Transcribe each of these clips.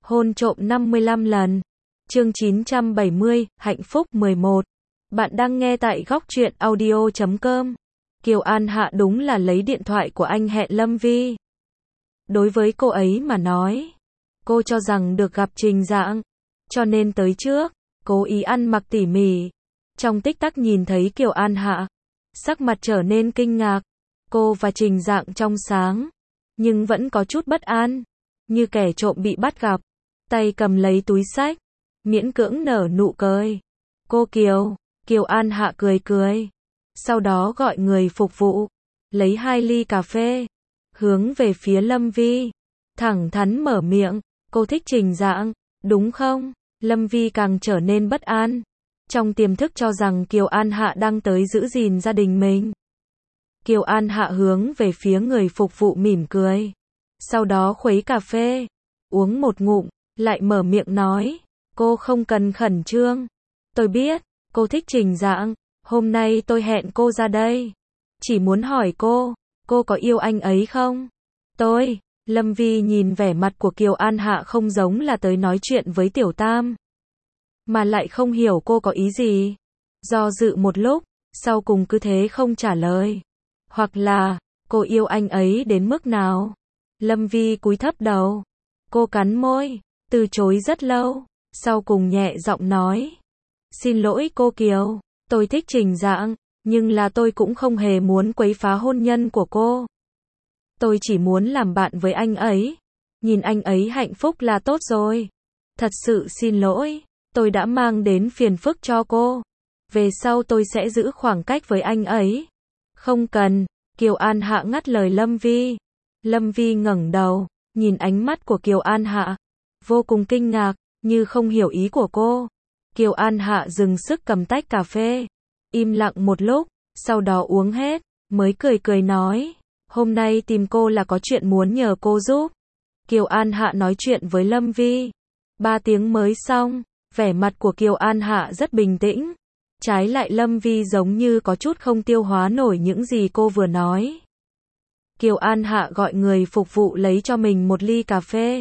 Hôn trộm 55 lần. Chương 970, hạnh phúc 11. Bạn đang nghe tại góc truyện audio.com. Kiều An Hạ đúng là lấy điện thoại của anh hẹn Lâm Vi. Đối với cô ấy mà nói, cô cho rằng được gặp Trình Dạng, cho nên tới trước, cố ý ăn mặc tỉ mỉ. Trong tích tắc nhìn thấy Kiều An Hạ, sắc mặt trở nên kinh ngạc. Cô và Trình Dạng trong sáng, nhưng vẫn có chút bất an, như kẻ trộm bị bắt gặp. Tay cầm lấy túi xách, miễn cưỡng nở nụ cười. Cô Kiều, Kiều An Hạ cười cười. Sau đó gọi người phục vụ, lấy 2 ly cà phê, hướng về phía Lâm Vi. Thẳng thắn mở miệng, cô thích Trình Dạng, đúng không? Lâm Vi càng trở nên bất an. Trong tiềm thức cho rằng Kiều An Hạ đang tới giữ gìn gia đình mình. Kiều An Hạ hướng về phía người phục vụ mỉm cười. Sau đó khuấy cà phê, uống một ngụm, lại mở miệng nói, cô không cần khẩn trương. Tôi biết, cô thích Trình Dạng, hôm nay tôi hẹn cô ra đây. Chỉ muốn hỏi cô có yêu anh ấy không? Lâm Vi nhìn vẻ mặt của Kiều An Hạ không giống là tới nói chuyện với Tiểu Tam. Mà lại không hiểu cô có ý gì. Do dự một lúc, sau cùng cứ thế không trả lời. Hoặc là, cô yêu anh ấy đến mức nào? Lâm Vi cúi thấp đầu. Cô cắn môi, từ chối rất lâu, sau cùng nhẹ giọng nói. Xin lỗi cô Kiều, tôi thích Trình Dạng, nhưng là tôi cũng không hề muốn quấy phá hôn nhân của cô. Tôi chỉ muốn làm bạn với anh ấy, nhìn anh ấy hạnh phúc là tốt rồi. Thật sự xin lỗi, tôi đã mang đến phiền phức cho cô. Về sau tôi sẽ giữ khoảng cách với anh ấy. Không cần, Kiều An Hạ ngắt lời Lâm Vi. Lâm Vi ngẩng đầu, nhìn ánh mắt của Kiều An Hạ, vô cùng kinh ngạc, như không hiểu ý của cô. Kiều An Hạ dừng sức cầm tách cà phê, im lặng một lúc, sau đó uống hết, mới cười cười nói, hôm nay tìm cô là có chuyện muốn nhờ cô giúp. Kiều An Hạ nói chuyện với Lâm Vi 3 tiếng mới xong, vẻ mặt của Kiều An Hạ rất bình tĩnh. Trái lại Lâm Vi giống như có chút không tiêu hóa nổi những gì cô vừa nói. Kiều An Hạ gọi người phục vụ lấy cho mình 1 ly cà phê.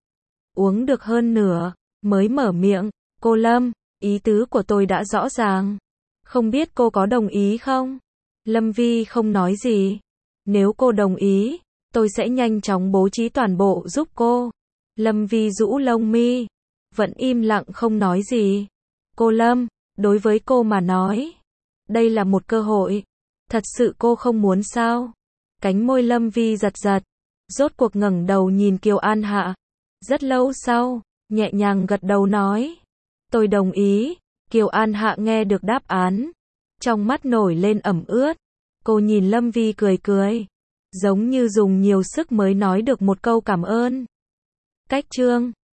Uống được hơn nửa, mới mở miệng, cô Lâm, ý tứ của tôi đã rõ ràng. Không biết cô có đồng ý không? Lâm Vi không nói gì. Nếu cô đồng ý, tôi sẽ nhanh chóng bố trí toàn bộ giúp cô. Lâm Vi rũ lông mi, vẫn im lặng không nói gì. Cô Lâm, đối với cô mà nói, đây là một cơ hội. Thật sự cô không muốn sao? Cánh môi Lâm Vi giật giật, rốt cuộc ngẩng đầu nhìn Kiều An Hạ. Rất lâu sau, nhẹ nhàng gật đầu nói, tôi đồng ý. Kiều An Hạ nghe được đáp án, trong mắt nổi lên ẩm ướt. Cô nhìn Lâm Vi cười cười, giống như dùng nhiều sức mới nói được một câu cảm ơn. Cách chương